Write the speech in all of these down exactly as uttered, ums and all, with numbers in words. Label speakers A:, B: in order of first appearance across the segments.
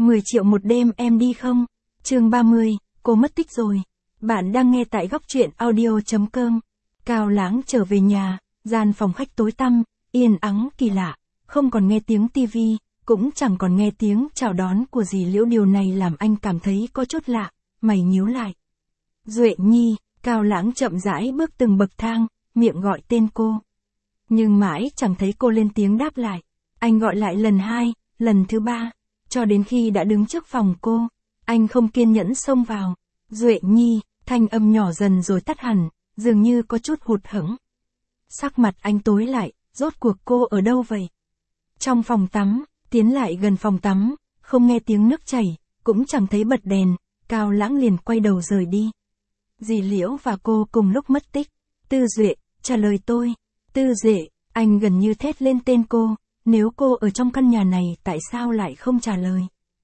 A: mười triệu một đêm em đi không? Chương ba mươi, cô mất tích rồi. Bạn đang nghe tại góc truyện audio.com. Cao Lãng trở về nhà, gian phòng khách tối tăm, yên ắng kỳ lạ, không còn nghe tiếng tivi, cũng chẳng còn nghe tiếng chào đón của dì Liễu. Điều này làm anh cảm thấy có chút lạ, mày nhíu lại. Duệ Nhi, Cao Lãng chậm rãi bước từng bậc thang, miệng gọi tên cô. Nhưng mãi chẳng thấy cô lên tiếng đáp lại. Anh gọi lại lần hai, lần thứ ba, cho đến khi đã đứng trước phòng cô, anh không kiên nhẫn xông vào. Duệ Nhi, thanh âm nhỏ dần rồi tắt hẳn, dường như có chút hụt hẫng. Sắc mặt anh tối lại, rốt cuộc cô ở đâu vậy? Trong phòng tắm, tiến lại gần phòng tắm, không nghe tiếng nước chảy, cũng chẳng thấy bật đèn, Cao Lãng liền quay đầu rời đi. Dì Liễu và cô cùng lúc mất tích. Tư Duệ, trả lời tôi. Tư Duệ, anh gần như thét lên tên cô, nếu cô ở trong căn nhà này tại sao lại không trả lời?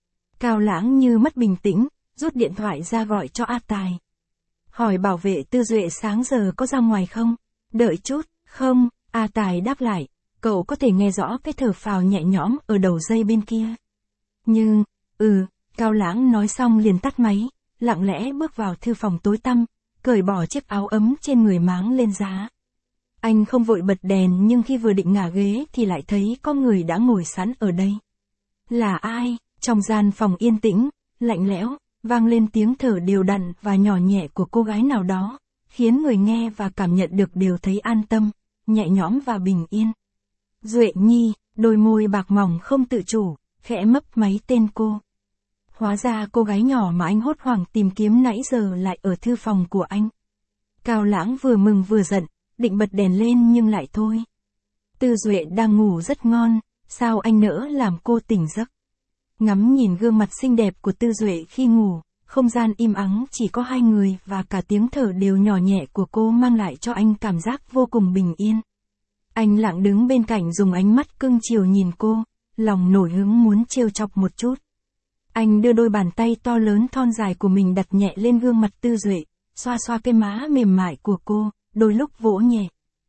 A: Cao Lãng như mất bình tĩnh, rút điện thoại ra gọi cho A Tài. Hỏi bảo vệ Tư Duệ sáng giờ có ra ngoài không? Đợi chút, không, A Tài đáp lại, cậu có thể nghe rõ cái thở phào nhẹ nhõm ở đầu dây bên kia. Nhưng, ừ, Cao Lãng nói xong liền tắt máy, lặng lẽ bước vào thư phòng tối tăm, cởi bỏ chiếc áo ấm trên người máng lên giá. Anh không vội bật đèn nhưng khi vừa định ngả ghế thì lại thấy có người đã ngồi sẵn ở đây. Là ai? Trong gian phòng yên tĩnh, lạnh lẽo, vang lên tiếng thở đều đặn và nhỏ nhẹ của cô gái nào đó, khiến người nghe và cảm nhận được đều thấy an tâm, nhẹ nhõm và bình yên. Duệ Nhi, đôi môi bạc mỏng không tự chủ, khẽ mấp máy tên cô. Hóa ra cô gái nhỏ mà anh hốt hoảng tìm kiếm nãy giờ lại ở thư phòng của anh. Cao Lãng vừa mừng vừa giận, định bật đèn lên nhưng lại thôi. Tư Duệ đang ngủ rất ngon, sao anh nỡ làm cô tỉnh giấc? Ngắm nhìn gương mặt xinh đẹp của Tư Duệ khi ngủ, không gian im ắng chỉ có hai người và cả tiếng thở đều nhỏ nhẹ của cô mang lại cho anh cảm giác vô cùng bình yên. Anh lặng đứng bên cạnh dùng ánh mắt cưng chiều nhìn cô, lòng nổi hứng muốn trêu chọc một chút. Anh đưa đôi bàn tay to lớn thon dài của mình đặt nhẹ lên gương mặt Tư Duệ, xoa xoa cái má mềm mại của cô, đôi lúc vỗ nhẹ.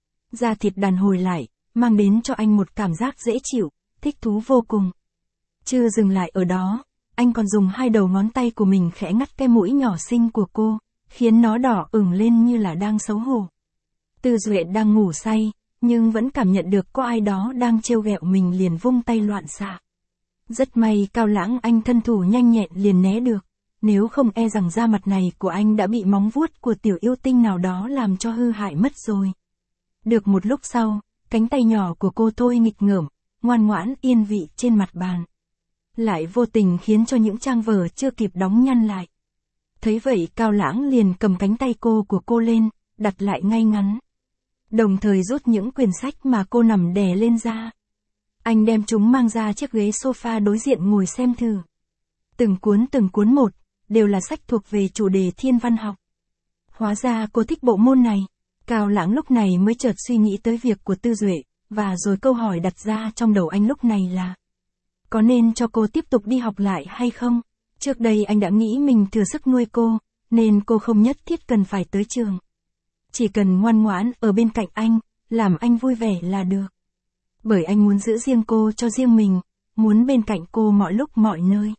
A: Da thịt đàn hồi lại, mang đến cho anh một cảm giác dễ chịu, thích thú vô cùng. Chưa dừng lại ở đó, anh còn dùng hai đầu ngón tay của mình khẽ ngắt cái mũi nhỏ xinh của cô, khiến nó đỏ ửng lên như là đang xấu hổ. Tư Duệ đang ngủ say, nhưng vẫn cảm nhận được có ai đó đang trêu ghẹo mình liền vung tay loạn xạ. Rất may Cao Lãng anh thân thủ nhanh nhẹn liền né được, nếu không e rằng da mặt này của anh đã bị móng vuốt của tiểu yêu tinh nào đó làm cho hư hại mất rồi. Được một lúc sau, cánh tay nhỏ của cô thôi nghịch ngợm, ngoan ngoãn yên vị trên mặt bàn. Lại vô tình khiến cho những trang vở chưa kịp đóng nhăn lại. Thấy vậy Cao Lãng liền cầm cánh tay cô của cô lên, đặt lại ngay ngắn. Đồng thời rút những quyển sách mà cô nằm đè lên ra. Anh đem chúng mang ra chiếc ghế sofa đối diện ngồi xem thử. Từng cuốn từng cuốn một, đều là sách thuộc về chủ đề thiên văn học. Hóa ra cô thích bộ môn này. Cao Lãng lúc này mới chợt suy nghĩ tới việc của Tư Duệ, và rồi câu hỏi đặt ra trong đầu anh lúc này là: có nên cho cô tiếp tục đi học lại hay không? Trước đây anh đã nghĩ mình thừa sức nuôi cô, nên cô không nhất thiết cần phải tới trường. Chỉ cần ngoan ngoãn ở bên cạnh anh, làm anh vui vẻ là được. Bởi anh muốn giữ riêng cô cho riêng mình, muốn bên cạnh cô mọi lúc mọi nơi.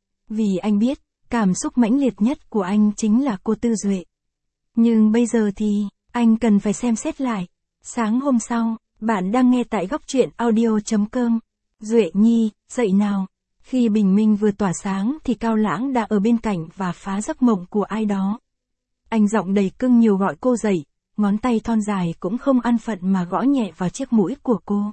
A: Vì anh biết, cảm xúc mãnh liệt nhất của anh chính là cô Tư Duệ. Nhưng bây giờ thì, anh cần phải xem xét lại. Sáng hôm sau, bạn đang nghe tại góc truyện audio.com. Duệ Nhi, dậy nào. Khi bình minh vừa tỏa sáng thì Cao Lãng đã ở bên cạnh và phá giấc mộng của ai đó. Anh giọng đầy cưng nhiều gọi cô dậy, ngón tay thon dài cũng không an phận mà gõ nhẹ vào chiếc mũi của cô.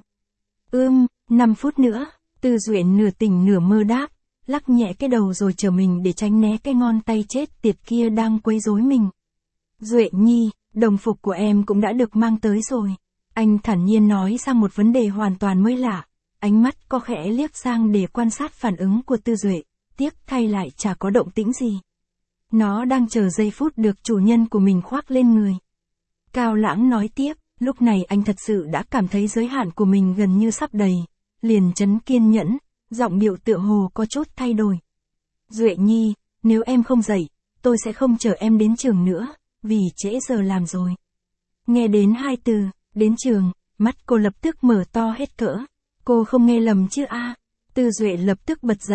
A: Ưm, năm phút nữa, Tư Duệ nửa tỉnh nửa mơ đáp, lắc nhẹ cái đầu rồi trở mình để tránh né cái ngón tay chết tiệt kia đang quấy rối mình. Duệ Nhi, đồng phục của em cũng đã được mang tới rồi. Anh thản nhiên nói sang một vấn đề hoàn toàn mới lạ, ánh mắt có khẽ liếc sang để quan sát phản ứng của Tư Duệ, tiếc thay lại chả có động tĩnh gì. Nó đang chờ giây phút được chủ nhân của mình khoác lên người. Cao Lãng nói tiếp, lúc này anh thật sự đã cảm thấy giới hạn của mình gần như sắp đầy, liền trấn kiên nhẫn, giọng điệu tựa hồ có chút thay đổi. Duệ Nhi, nếu em không dậy, tôi sẽ không chở em đến trường nữa, vì trễ giờ làm rồi. Nghe đến hai từ, đến trường, mắt cô lập tức mở to hết cỡ. Cô không nghe lầm chứ a? Tư Duệ lập tức bật dậy,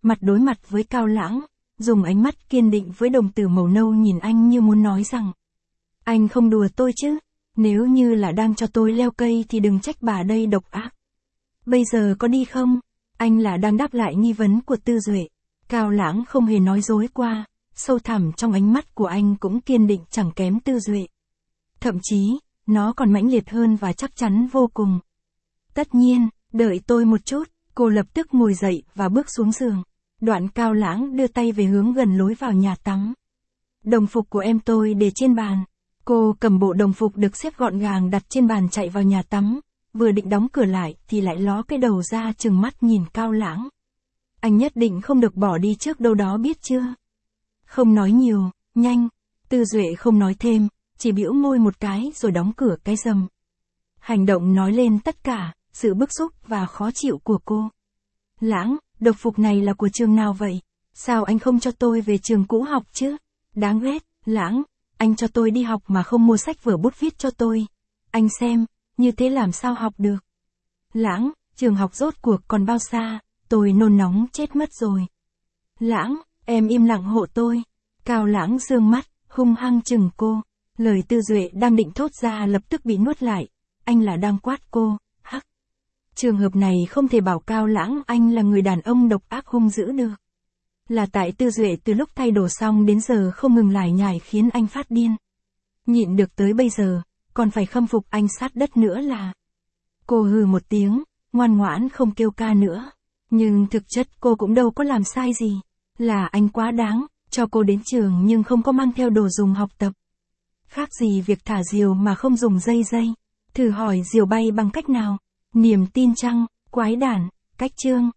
A: mặt đối mặt với Cao Lãng, dùng ánh mắt kiên định với đồng tử màu nâu nhìn anh như muốn nói rằng, anh không đùa tôi chứ, nếu như là đang cho tôi leo cây thì đừng trách bà đây độc ác. Bây giờ có đi không? Anh là đang đáp lại nghi vấn của Tư Duệ. Cao Lãng không hề nói dối qua, sâu thẳm trong ánh mắt của anh cũng kiên định chẳng kém Tư Duệ. Thậm chí, nó còn mãnh liệt hơn và chắc chắn vô cùng. Tất nhiên, đợi tôi một chút, cô lập tức ngồi dậy và bước xuống giường. Đoạn Cao Lãng đưa tay về hướng gần lối vào nhà tắm. Đồng phục của em tôi để trên bàn. Cô cầm bộ đồng phục được xếp gọn gàng đặt trên bàn chạy vào nhà tắm, vừa định đóng cửa lại thì lại ló cái đầu ra trừng mắt nhìn Cao Lãng. Anh nhất định không được bỏ đi trước đâu đó biết chưa? Không nói nhiều, nhanh. Tư Duệ không nói thêm, chỉ bĩu môi một cái rồi đóng cửa cái rầm. Hành động nói lên tất cả, sự bức xúc và khó chịu của cô. Lãng, đồng phục này là của trường nào vậy? Sao anh không cho tôi về trường cũ học chứ? Đáng ghét, Lãng, anh cho tôi đi học mà không mua sách vở bút viết cho tôi. Anh xem, như thế làm sao học được? Lãng, trường học rốt cuộc còn bao xa, tôi nôn nóng chết mất rồi. Lãng, em im lặng hộ tôi. Cao Lãng giương mắt, hung hăng chừng cô. Lời Tư Duệ đang định thốt ra lập tức bị nuốt lại. Anh là đang quát cô, hắc. Trường hợp này không thể bảo Cao Lãng anh là người đàn ông độc ác hung dữ được. Là tại Tư Duệ từ lúc thay đồ xong đến giờ không ngừng lải nhải khiến anh phát điên. Nhịn được tới bây giờ, còn phải khâm phục anh sát đất nữa là. Cô hừ một tiếng, ngoan ngoãn không kêu ca nữa. Nhưng thực chất cô cũng đâu có làm sai gì. Là anh quá đáng, cho cô đến trường nhưng không có mang theo đồ dùng học tập. Khác gì việc thả diều mà không dùng dây dây. Thử hỏi diều bay bằng cách nào? Niềm tin chăng, quái đản, cách chương.